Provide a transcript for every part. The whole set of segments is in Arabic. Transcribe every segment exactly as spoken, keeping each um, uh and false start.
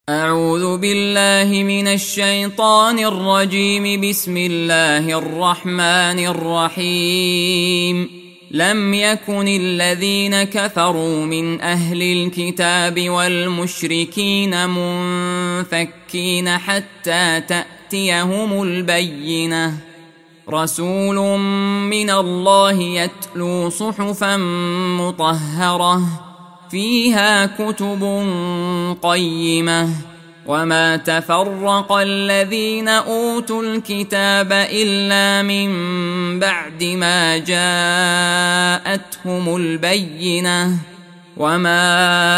أعوذ بالله من الشيطان الرجيم. بسم الله الرحمن الرحيم. لم يكن الذين كفروا من أهل الكتاب والمشركين منفكين حتى تأتيهم البينة. رسول من الله يتلو صحفا مطهرة فيها كتب قيمة. وما تفرق الذين أوتوا الكتاب إلا من بعد ما جاءتهم البينة. وما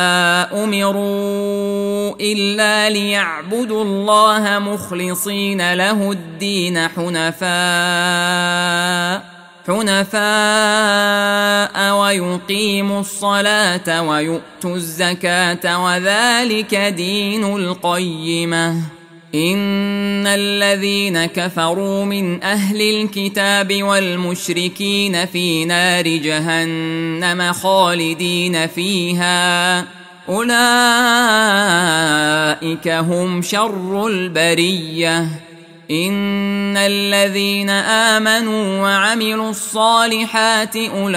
أمروا إلا ليعبدوا الله مخلصين له الدين حنفاء حنفاء ويقيموا الصلاة ويؤتوا الزكاة وذلك دين القيمة. إن الذين كفروا من أهل الكتاب والمشركين في نار جهنم خالدين فيها أولئك هم شر البرية. إن الذين آمنوا وعملوا الصالحات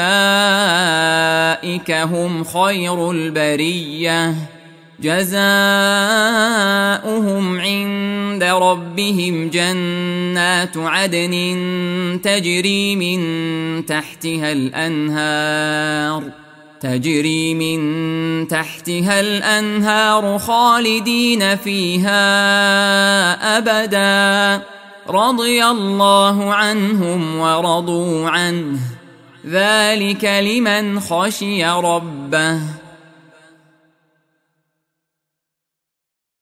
أولئك هم خير البرية. جزاؤهم عند ربهم جنات عدن تجري من تحتها الأنهار تجري من تحتها الأنهار خالدين فيها أبدا. رضي الله عنهم ورضوا عنه ذلك لمن خشي ربه.